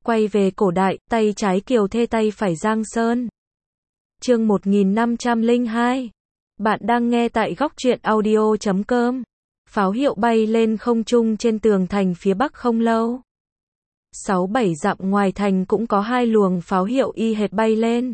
Quay về cổ đại, tay trái Kiều Thê tay phải Giang Sơn. Chương 1502. Bạn đang nghe tại góc truyện audio.com. Pháo hiệu bay lên không trung trên tường thành phía bắc không lâu. 6-7 dặm ngoài thành cũng có hai luồng pháo hiệu y hệt bay lên.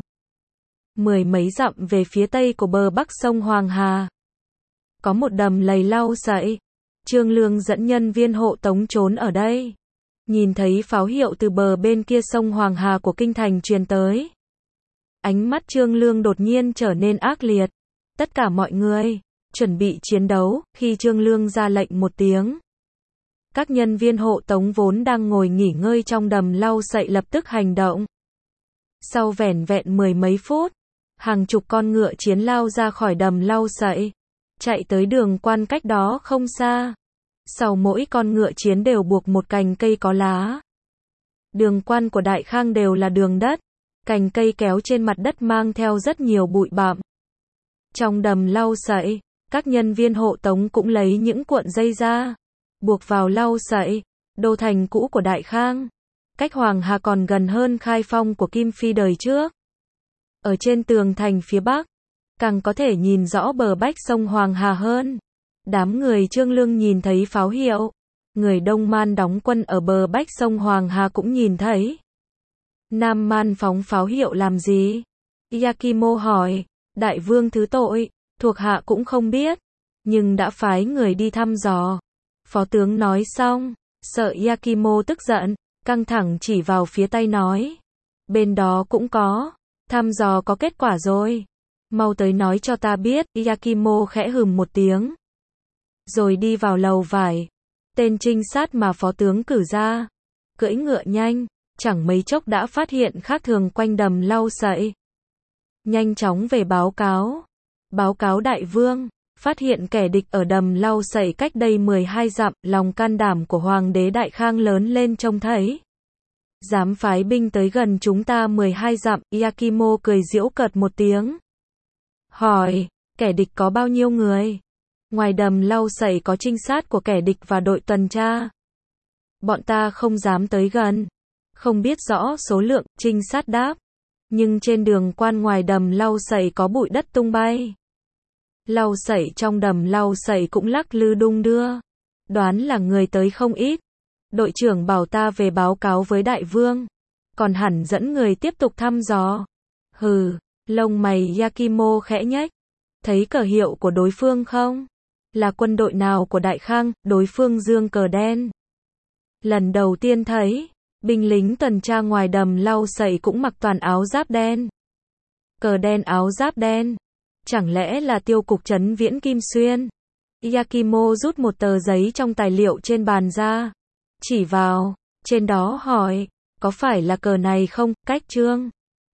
10 mấy dặm về phía tây của bờ bắc sông Hoàng Hà. Có một đầm lầy lau sậy. Trương Lương dẫn nhân viên hộ tống trốn ở đây. Nhìn thấy pháo hiệu từ bờ bên kia sông Hoàng Hà của kinh thành truyền tới. Ánh mắt Trương Lương đột nhiên trở nên ác liệt. Tất cả mọi người, chuẩn bị chiến đấu, khi Trương Lương ra lệnh một tiếng. Các nhân viên hộ tống vốn đang ngồi nghỉ ngơi trong đầm lau sậy lập tức hành động. Sau vẻn vẹn 10 mấy phút, hàng chục con ngựa chiến lao ra khỏi đầm lau sậy, chạy tới đường quan cách đó không xa. Sau mỗi con ngựa chiến đều buộc một cành cây có lá. Đường quan của Đại Khang đều là đường đất, cành cây kéo trên mặt đất mang theo rất nhiều bụi bặm. Trong đầm lau sậy, các nhân viên hộ tống cũng lấy những cuộn dây ra, buộc vào lau sậy, đô thành cũ của Đại Khang. Cách Hoàng Hà còn gần hơn Khai Phong của Kim Phi đời trước. Ở trên tường thành phía bắc, càng có thể nhìn rõ bờ bách sông Hoàng Hà hơn. Đám người Trương Lương nhìn thấy pháo hiệu. Người Đông Man đóng quân ở bờ bách sông Hoàng Hà cũng nhìn thấy. Nam Man phóng pháo hiệu làm gì? Yakimo hỏi. Đại vương thứ tội, thuộc hạ cũng không biết. Nhưng đã phái người đi thăm dò. Phó tướng nói xong, sợ Yakimo tức giận, căng thẳng chỉ vào phía tây nói. Bên đó cũng có. Thăm dò có kết quả rồi. Mau tới nói cho ta biết. Yakimo khẽ hừm một tiếng. Rồi đi vào lầu vải. Tên trinh sát mà phó tướng cử ra, cưỡi ngựa nhanh, chẳng mấy chốc đã phát hiện khác thường quanh đầm lau sậy. Nhanh chóng về báo cáo. Báo cáo đại vương, phát hiện kẻ địch ở đầm lau sậy cách đây 12 dặm, lòng can đảm của Hoàng đế Đại Khang lớn lên trông thấy. Dám phái binh tới gần chúng ta 12 dặm, Yakimo cười giễu cợt một tiếng. Hỏi, kẻ địch có bao nhiêu người? Ngoài đầm lau sậy có trinh sát của kẻ địch và đội tuần tra. Bọn ta không dám tới gần. Không biết rõ số lượng, trinh sát đáp. Nhưng trên đường quan ngoài đầm lau sậy có bụi đất tung bay. Lau sậy trong đầm lau sậy cũng lắc lư đung đưa. Đoán là người tới không ít. Đội trưởng bảo ta về báo cáo với đại vương. Còn hẳn dẫn người tiếp tục thăm dò. Hừ, lông mày Yakimo khẽ nhếch. Thấy cờ hiệu của đối phương không? Là quân đội nào của Đại Khang? Đối phương giương cờ đen. Lần đầu tiên thấy, binh lính tuần tra ngoài đầm lau sậy cũng mặc toàn áo giáp đen. Cờ đen áo giáp đen. Chẳng lẽ là tiêu cục trấn Viễn Kim Xuyên? Yakimo rút một tờ giấy trong tài liệu trên bàn ra. Chỉ vào, trên đó hỏi, có phải là cờ này không? Cách chương.